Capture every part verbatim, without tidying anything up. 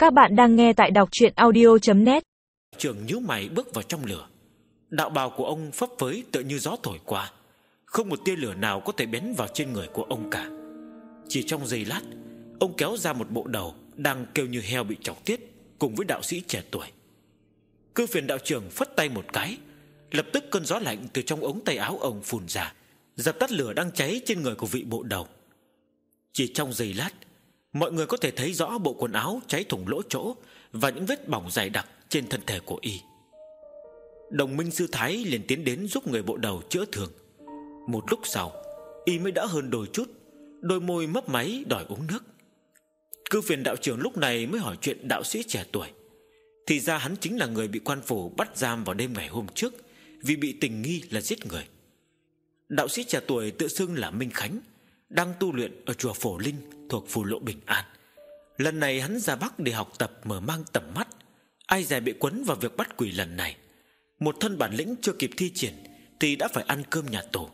Các bạn đang nghe tại đọc truyện audio chấm net. Trưởng nhíu mày bước vào trong lửa. Đạo bào của ông phấp phới tựa như gió thổi qua, không một tia lửa nào có thể bén vào trên người của ông cả. Chỉ trong giây lát, ông kéo ra một bộ đầu đang kêu như heo bị chọc tiết, cùng với đạo sĩ trẻ tuổi. Cư Phiền đạo trưởng phất tay một cái, lập tức cơn gió lạnh từ trong ống tay áo ông phun ra, dập tắt lửa đang cháy trên người của vị bộ đầu. Chỉ trong giây lát, mọi người có thể thấy rõ bộ quần áo cháy thủng lỗ chỗ và những vết bỏng dày đặc trên thân thể của y. Đồng minh sư Thái liền tiến đến giúp người bộ đầu chữa thương. Một lúc sau, y mới đỡ hơn đôi chút, đôi môi mấp máy đòi uống nước. Cư Phiền đạo trưởng lúc này mới hỏi chuyện đạo sĩ trẻ tuổi. Thì ra hắn chính là người bị quan phủ bắt giam vào đêm ngày hôm trước, vì bị tình nghi là giết người. Đạo sĩ trẻ tuổi tự xưng là Minh Khánh, đang tu luyện ở chùa Phổ Linh thuộc phù lộ Bình An. Lần này hắn ra Bắc để học tập mở mang tầm mắt. Ai dè bị quấn vào việc bắt quỷ lần này, một thân bản lĩnh chưa kịp thi triển thì đã phải ăn cơm nhà tù.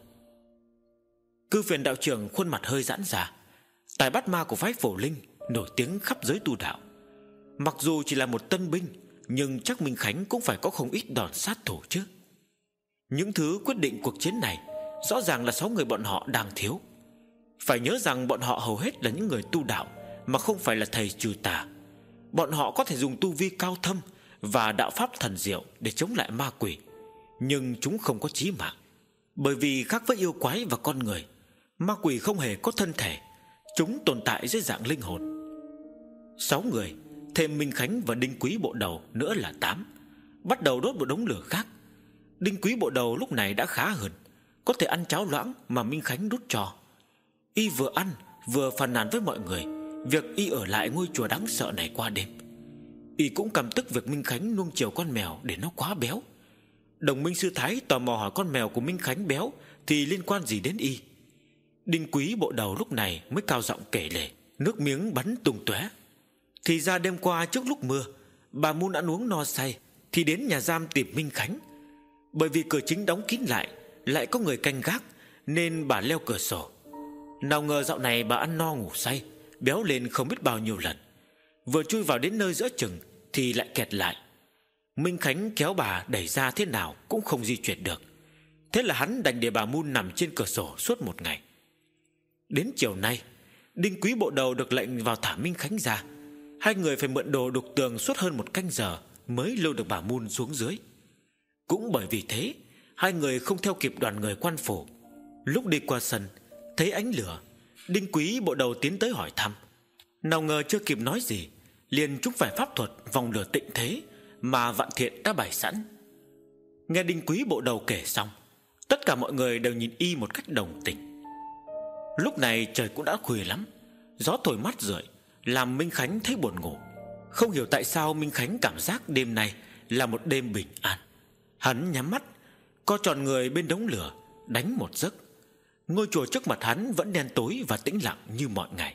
Cư Phiền đạo trưởng khuôn mặt hơi giãn ra. Tài bắt ma của phái Phổ Linh nổi tiếng khắp giới tu đạo. Mặc dù chỉ là một tân binh, nhưng chắc Minh Khánh cũng phải có không ít đòn sát thủ chứ. Những thứ quyết định cuộc chiến này rõ ràng là sáu người bọn họ đang thiếu. Phải nhớ rằng bọn họ hầu hết là những người tu đạo, mà không phải là thầy trừ tà. Bọn họ có thể dùng tu vi cao thâm và đạo pháp thần diệu để chống lại ma quỷ, nhưng chúng không có chí mạng. Bởi vì khác với yêu quái và con người, ma quỷ không hề có thân thể, chúng tồn tại dưới dạng linh hồn. Sáu người, thêm Minh Khánh và Đinh Quý bộ đầu nữa là tám, bắt đầu đốt một đống lửa khác. Đinh Quý bộ đầu lúc này đã khá hơn, có thể ăn cháo loãng mà Minh Khánh đút cho. Y vừa ăn vừa phàn nàn với mọi người việc y ở lại ngôi chùa đáng sợ này qua đêm. Y cũng căm tức việc Minh Khánh nuông chiều con mèo để nó quá béo. Đồng minh sư Thái tò mò hỏi con mèo của Minh Khánh béo thì liên quan gì đến y. Đinh Quý bộ đầu lúc này mới cao giọng kể lể, nước miếng bắn tung tóe. Thì ra đêm qua trước lúc mưa, bà Mun ăn uống no say thì đến nhà giam tìm Minh Khánh. Bởi vì cửa chính đóng kín lại, lại có người canh gác, nên bà leo cửa sổ. Nào ngờ dạo này bà ăn no ngủ say, béo lên không biết bao nhiêu lần. Vừa chui vào đến nơi giữa chừng thì lại kẹt lại. Minh Khánh kéo bà đẩy ra thế nào cũng không di chuyển được. Thế là hắn đành để bà Mun nằm trên cửa sổ suốt một ngày. Đến chiều nay, Đinh Quý bộ đầu được lệnh vào thả Minh Khánh ra. Hai người phải mượn đồ đục tường suốt hơn một canh giờ mới lôi được bà Mun xuống dưới. Cũng bởi vì thế, hai người không theo kịp đoàn người quan phủ. Lúc đi qua sân, thấy ánh lửa, Đinh Quý bộ đầu tiến tới hỏi thăm. Nào ngờ chưa kịp nói gì, liền trúng phải pháp thuật vòng lửa tịnh thế mà Vạn Thiện đã bày sẵn. Nghe Đinh Quý bộ đầu kể xong, tất cả mọi người đều nhìn y một cách đồng tình. Lúc này trời cũng đã khuya lắm, gió thổi mát rượi làm Minh Khánh thấy buồn ngủ. Không hiểu tại sao Minh Khánh cảm giác đêm nay là một đêm bình an. Hắn nhắm mắt, co tròn người bên đống lửa, đánh một giấc. Ngôi chùa trước mặt hắn vẫn đen tối và tĩnh lặng như mọi ngày.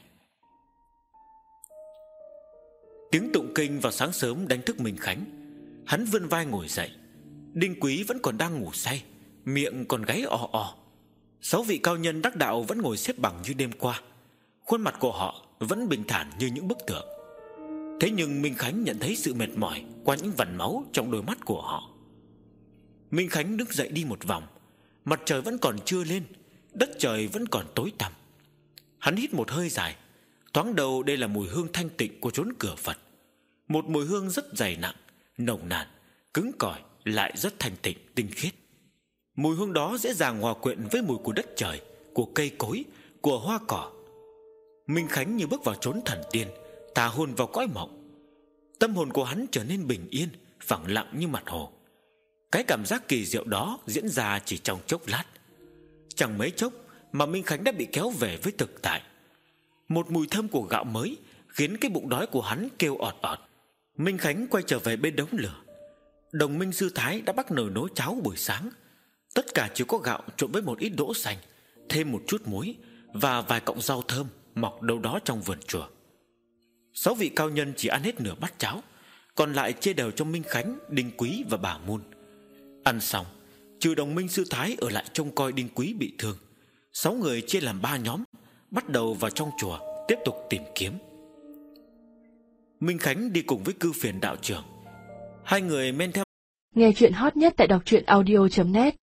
Tiếng tụng kinh vào sáng sớm đánh thức Minh Khánh. Hắn vươn vai ngồi dậy. Đinh Quý vẫn còn đang ngủ say, miệng còn gáy ò ò. Sáu vị cao nhân đắc đạo vẫn ngồi xếp bằng như đêm qua. Khuôn mặt của họ vẫn bình thản như những bức tượng. Thế nhưng Minh Khánh nhận thấy sự mệt mỏi qua những vằn máu trong đôi mắt của họ. Minh Khánh đứng dậy đi một vòng. Mặt trời vẫn còn chưa lên, đất trời vẫn còn tối tăm. Hắn hít một hơi dài. Thoáng đầu đây là mùi hương thanh tịnh của chốn cửa Phật. Một mùi hương rất dày nặng, nồng nàn, cứng cỏi, lại rất thanh tịnh, tinh khiết. Mùi hương đó dễ dàng hòa quyện với mùi của đất trời, của cây cối, của hoa cỏ. Minh Khánh như bước vào chốn thần tiên, tà hồn vào cõi mộng. Tâm hồn của hắn trở nên bình yên, phẳng lặng như mặt hồ. Cái cảm giác kỳ diệu đó diễn ra chỉ trong chốc lát. Chẳng mấy chốc mà Minh Khánh đã bị kéo về với thực tại. Một mùi thơm của gạo mới khiến cái bụng đói của hắn kêu ọt ọt. Minh Khánh quay trở về bên đống lửa. Đồng minh sư Thái đã bắt nồi nấu cháo buổi sáng. Tất cả chỉ có gạo trộn với một ít đỗ xanh, thêm một chút muối và vài cọng rau thơm mọc đâu đó trong vườn chùa. Sáu vị cao nhân chỉ ăn hết nửa bát cháo, còn lại chia đều cho Minh Khánh, Đinh Quý và bà Mun. Ăn xong, trừ đồng minh sư Thái ở lại trông coi Đinh Quý bị thương, sáu người chia làm ba nhóm, bắt đầu vào trong chùa tiếp tục tìm kiếm. Minh Khánh đi cùng với Cư Phiền đạo trưởng. Hai người men theo. Nghe chuyện hot nhất tại đọc truyện audio chấm net.